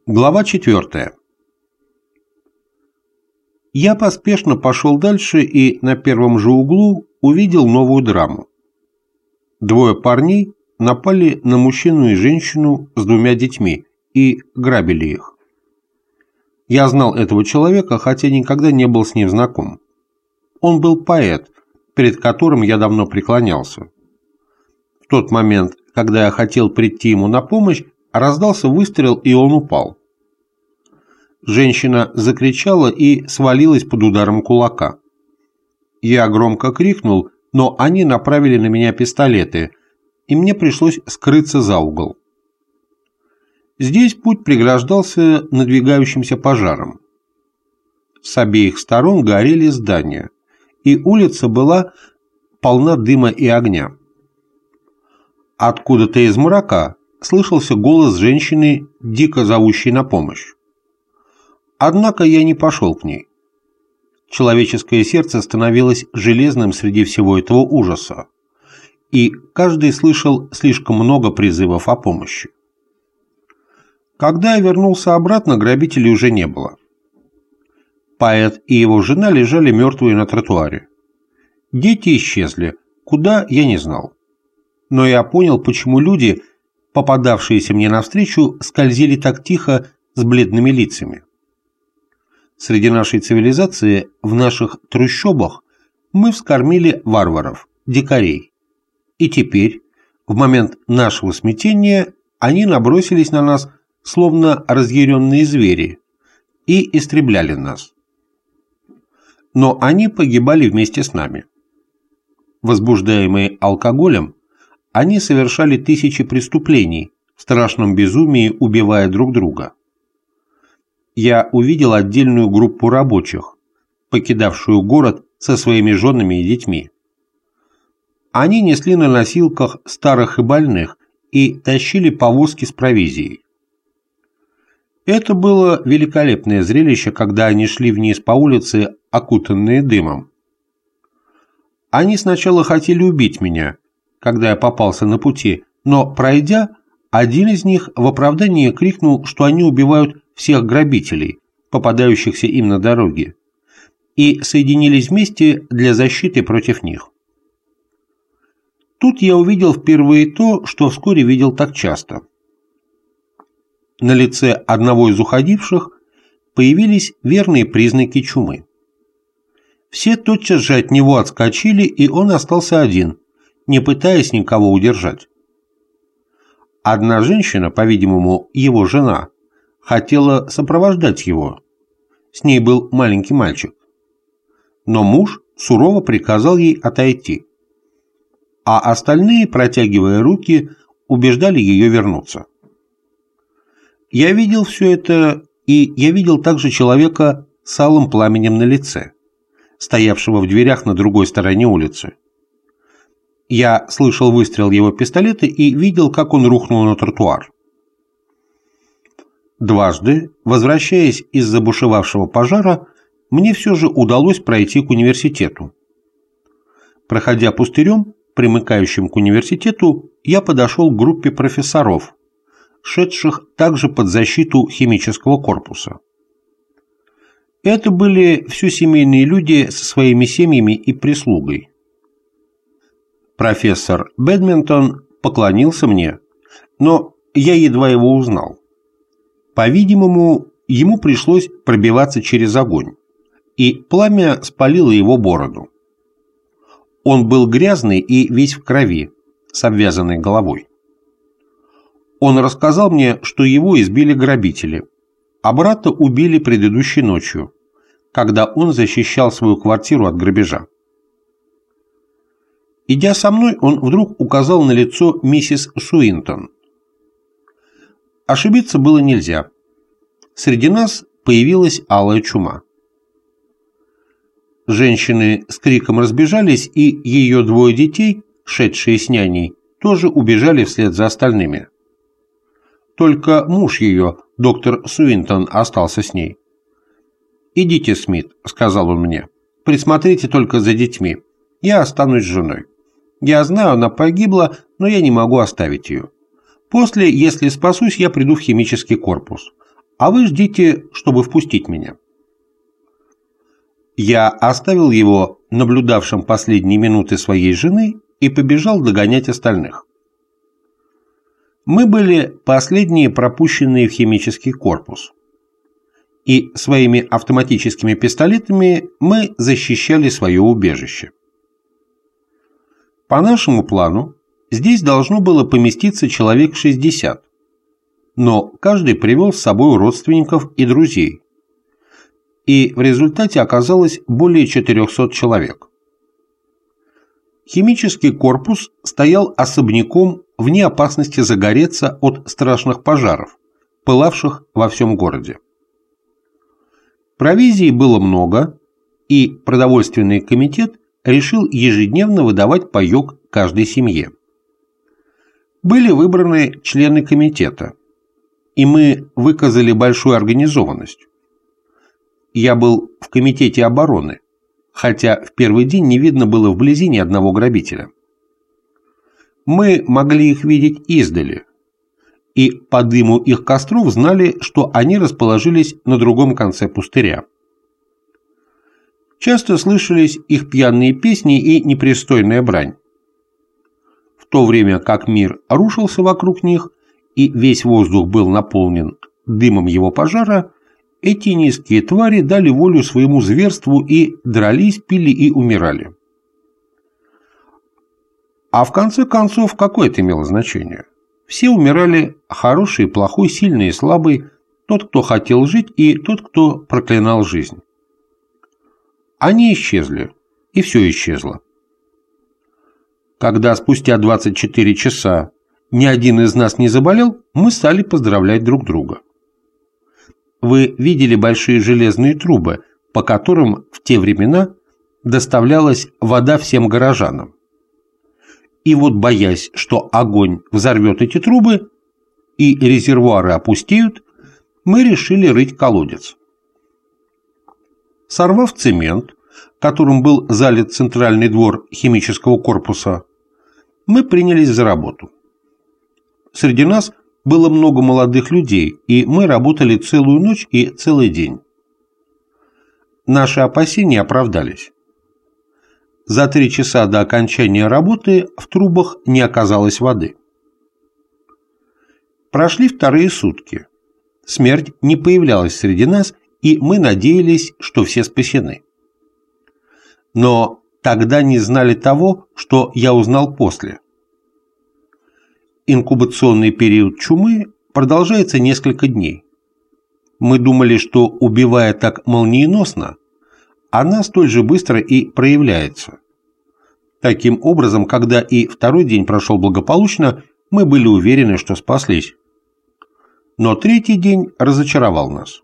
Глава 4. Я поспешно пошел дальше и на первом же углу увидел новую драму. Двое парней напали на мужчину и женщину с двумя детьми и грабили их. Я знал этого человека, хотя никогда не был с ним знаком. Он был поэт, перед которым я давно преклонялся. В тот момент, когда я хотел прийти ему на помощь, раздался выстрел, и он упал. Женщина закричала и свалилась под ударом кулака. Я громко крикнул, но они направили на меня пистолеты, и мне пришлось скрыться за угол. Здесь путь преграждался надвигающимся пожаром. С обеих сторон горели здания, и улица была полна дыма и огня. Откуда-то из мрака слышался голос женщины, дико зовущей на помощь. Однако я не пошел к ней. Человеческое сердце становилось железным среди всего этого ужаса, и каждый слышал слишком много призывов о помощи. Когда я вернулся обратно, грабителей уже не было. Поэт и его жена лежали мертвые на тротуаре. Дети исчезли, куда я не знал. Но я понял, почему люди, попадавшиеся мне навстречу, скользили так тихо с бледными лицами. Среди нашей цивилизации, в наших трущобах, мы вскормили варваров, дикарей. И теперь, в момент нашего смятения, они набросились на нас, словно разъяренные звери, и истребляли нас. Но они погибали вместе с нами. Возбуждаемые алкоголем, они совершали тысячи преступлений, в страшном безумии убивая друг друга. Я увидел отдельную группу рабочих, покидавшую город со своими женами и детьми. Они несли на носилках старых и больных и тащили повозки с провизией. Это было великолепное зрелище, когда они шли вниз по улице, окутанные дымом. Они сначала хотели убить меня, когда я попался на пути, но, пройдя, один из них в оправдании крикнул, что они убивают всех грабителей, попадающихся им на дороге, и соединились вместе для защиты против них. Тут я увидел впервые то, что вскоре видел так часто. На лице одного из уходивших появились верные признаки чумы. Все тотчас же от него отскочили, и он остался один, не пытаясь никого удержать. Одна женщина, по-видимому, его жена, хотела сопровождать его. С ней был маленький мальчик. Но муж сурово приказал ей отойти, а остальные, протягивая руки, убеждали ее вернуться. Я видел все это, и я видел также человека с алым пламенем на лице, стоявшего в дверях на другой стороне улицы. Я слышал выстрел его пистолета и видел, как он рухнул на тротуар. Дважды, возвращаясь из забушевавшего пожара, мне все же удалось пройти к университету. Проходя пустырем, примыкающим к университету, я подошел к группе профессоров, шедших также под защиту химического корпуса. Это были все семейные люди со своими семьями и прислугой. Профессор Бэдминтон поклонился мне, но я едва его узнал. По-видимому, ему пришлось пробиваться через огонь, и пламя спалило его бороду. Он был грязный и весь в крови, с обвязанной головой. Он рассказал мне, что его избили грабители, а брата убили предыдущей ночью, когда он защищал свою квартиру от грабежа. Идя со мной, он вдруг указал на лицо миссис Суинтон. Ошибиться было нельзя. Среди нас появилась алая чума. Женщины с криком разбежались, и ее двое детей, шедшие с няней, тоже убежали вслед за остальными. Только муж ее, доктор Суинтон, остался с ней. «Идите, Смит», — сказал он мне, — «присмотрите только за детьми. Я останусь с женой. Я знаю, она погибла, но я не могу оставить ее. После, если спасусь, я приду в химический корпус. а вы ждите, чтобы впустить меня». Я оставил его наблюдавшим последние минуты своей жены и побежал догонять остальных. Мы были последние пропущенные в химический корпус. И своими автоматическими пистолетами мы защищали свое убежище. По нашему плану, здесь должно было поместиться человек 60, но каждый привел с собой родственников и друзей, и в результате оказалось более 400 человек. Химический корпус стоял особняком вне опасности загореться от страшных пожаров, пылавших во всем городе. Провизии было много, и продовольственный комитет решил ежедневно выдавать паёк каждой семье. Были выбраны члены комитета, и мы выказали большую организованность. Я был в комитете обороны, хотя в первый день не видно было вблизи ни одного грабителя. Мы могли их видеть издали, и по дыму их костров знали, что они расположились на другом конце пустыря. Часто слышались их пьяные песни и непристойная брань. В то время как мир рушился вокруг них, и весь воздух был наполнен дымом его пожара, эти низкие твари дали волю своему зверству и дрались, пили и умирали. А в конце концов, какое это имело значение? Все умирали: хороший, плохой, сильный и слабый, тот, кто хотел жить, и тот, кто проклинал жизнь. Они исчезли, и все исчезло. Когда спустя 24 часа ни один из нас не заболел, мы стали поздравлять друг друга. Вы видели большие железные трубы, по которым в те времена доставлялась вода всем горожанам. И вот, боясь, что огонь взорвет эти трубы и резервуары опустеют, мы решили рыть колодец. Сорвав цемент, которым был залит центральный двор химического корпуса, мы принялись за работу. Среди нас было много молодых людей, и мы работали целую ночь и целый день. Наши опасения оправдались. За 3 часа до окончания работы в трубах не оказалось воды. Прошли вторые сутки. Смерть не появлялась среди нас, и мы надеялись, что все спасены. Но тогда не знали того, что я узнал после. Инкубационный период чумы продолжается несколько дней. Мы думали, что, убивая так молниеносно, она столь же быстро и проявляется. Таким образом, когда и второй день прошел благополучно, мы были уверены, что спаслись. Но третий день разочаровал нас.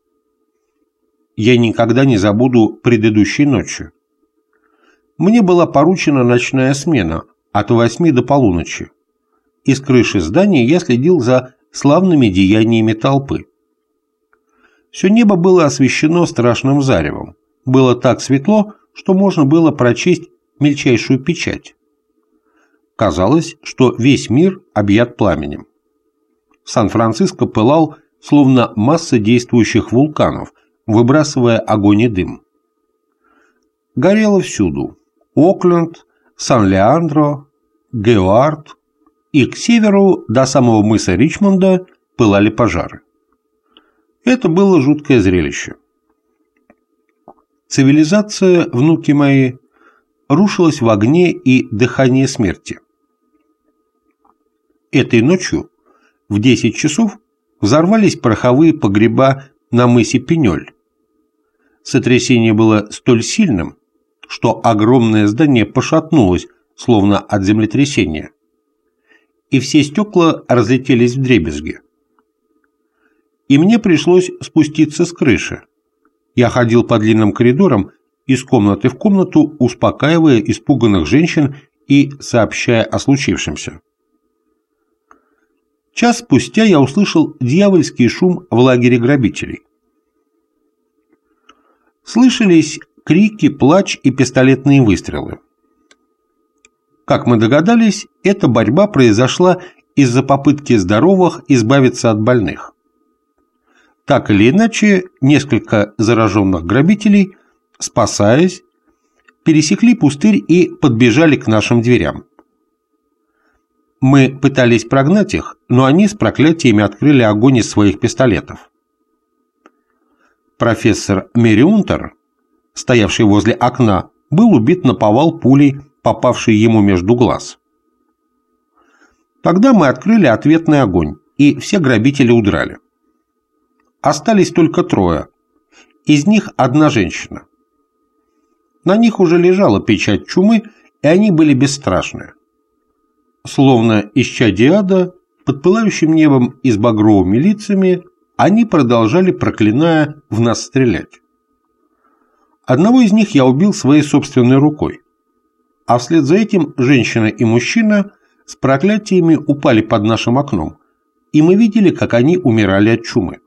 Я никогда не забуду предыдущей ночи. Мне была поручена ночная смена от 8 до полуночи. Из крыши здания я следил за славными деяниями толпы. Все небо было освещено страшным заревом. Было так светло, что можно было прочесть мельчайшую печать. Казалось, что весь мир объят пламенем. Сан-Франциско пылал, словно масса действующих вулканов, выбрасывая огонь и дым. Горело всюду: Окленд, Сан-Леандро, Геоард, и к северу до самого мыса Ричмонда пылали пожары. Это было жуткое зрелище. Цивилизация, внуки мои, рушилась в огне и дыхании смерти. Этой ночью в 10 часов взорвались пороховые погреба на мысе Пинёль. Сотрясение было столь сильным, что огромное здание пошатнулось, словно от землетрясения, и все стекла разлетелись вдребезги. И мне пришлось спуститься с крыши. Я ходил по длинным коридорам из комнаты в комнату, успокаивая испуганных женщин и сообщая о случившемся. Час спустя я услышал дьявольский шум в лагере грабителей. Слышались крики, плач и пистолетные выстрелы. Как мы догадались, эта борьба произошла из-за попытки здоровых избавиться от больных. Так или иначе, несколько зараженных грабителей, спасаясь, пересекли пустырь и подбежали к нашим дверям. Мы пытались прогнать их, но они с проклятиями открыли огонь из своих пистолетов. Профессор Мериунтер, стоявший возле окна, был убит наповал пулей, попавшей ему между глаз. Тогда мы открыли ответный огонь, и все грабители удрали. Остались только трое, из них одна женщина. На них уже лежала печать чумы, и они были бесстрашны. Словно исчадие ада, под пылающим небом и с багровыми лицами, они продолжали, проклиная, в нас стрелять. Одного из них я убил своей собственной рукой, а вслед за этим женщина и мужчина с проклятиями упали под нашим окном, и мы видели, как они умирали от чумы.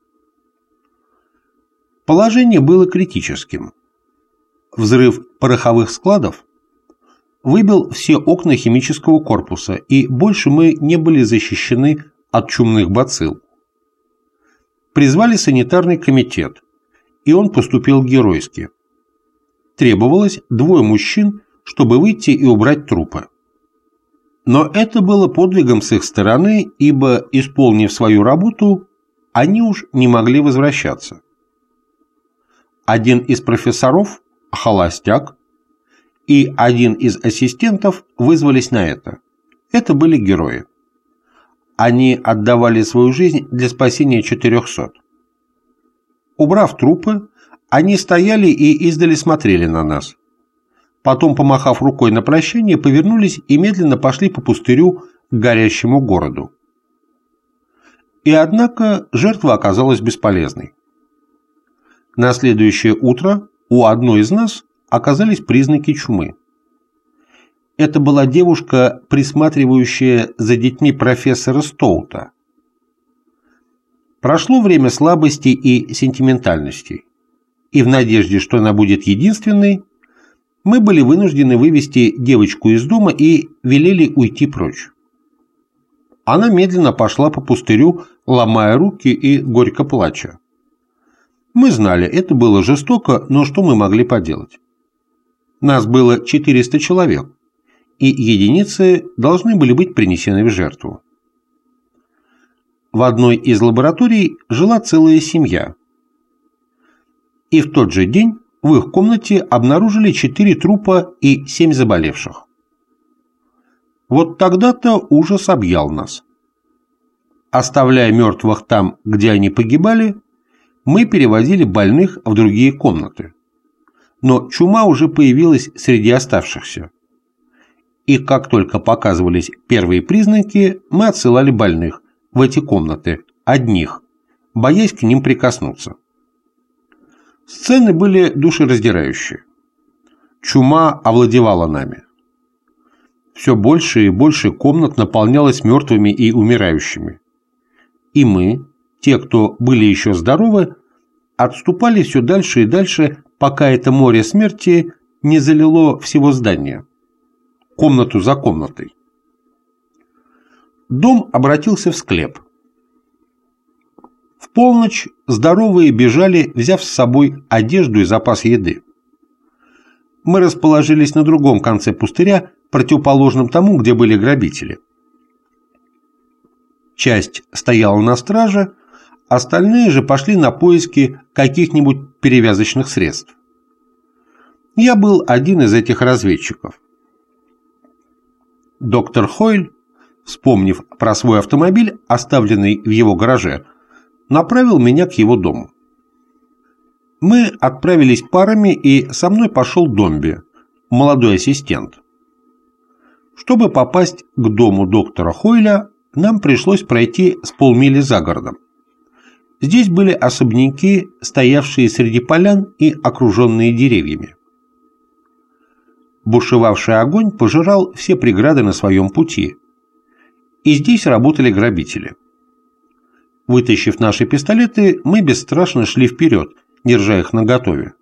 Положение было критическим. Взрыв пороховых складов выбил все окна химического корпуса, и больше мы не были защищены от чумных бацилл. Призвали санитарный комитет, и он поступил геройски. Требовалось 2 мужчин, чтобы выйти и убрать трупы. Но это было подвигом с их стороны, ибо, исполнив свою работу, они уж не могли возвращаться. Один из профессоров, холостяк, и один из ассистентов вызвались на это. Это были герои. Они отдавали свою жизнь для спасения 400. Убрав трупы, они стояли и издали смотрели на нас. Потом, помахав рукой на прощание, повернулись и медленно пошли по пустырю к горящему городу. И однако жертва оказалась бесполезной. На следующее утро у одной из нас оказались признаки чумы. Это была девушка, присматривающая за детьми профессора Стоута. Прошло время слабости и сентиментальности, и в надежде, что она будет единственной, мы были вынуждены вывести девочку из дома и велели уйти прочь. Она медленно пошла по пустырю, ломая руки и горько плача. Мы знали, это было жестоко, но что мы могли поделать? Нас было 400 человек, и единицы должны были быть принесены в жертву. В одной из лабораторий жила целая семья. И в тот же день в их комнате обнаружили 4 трупа и 7 заболевших. Вот тогда-то ужас объял нас. Оставляя мертвых там, где они погибали, мы перевозили больных в другие комнаты. Но чума уже появилась среди оставшихся. И как только показывались первые признаки, мы отсылали больных в эти комнаты, одних, боясь к ним прикоснуться. Сцены были душераздирающие. Чума овладевала нами. Все больше и больше комнат наполнялось мертвыми и умирающими. И мы, те, кто были еще здоровы, отступали все дальше и дальше, пока это море смерти не залило всего здания, комнату за комнатой. Дом обратился в склеп. В полночь здоровые бежали, взяв с собой одежду и запас еды. Мы расположились на другом конце пустыря, противоположном тому, где были грабители. Часть стояла на страже, остальные же пошли на поиски каких-нибудь перевязочных средств. Я был один из этих разведчиков. Доктор Хойль, вспомнив про свой автомобиль, оставленный в его гараже, направил меня к его дому. Мы отправились парами, и со мной пошел Домби, молодой ассистент. Чтобы попасть к дому доктора Хойля, нам пришлось пройти с полмили за городом. Здесь были особняки, стоявшие среди полян и окруженные деревьями. Бушевавший огонь пожирал все преграды на своем пути, и здесь работали грабители. Вытащив наши пистолеты, мы бесстрашно шли вперед, держа их наготове.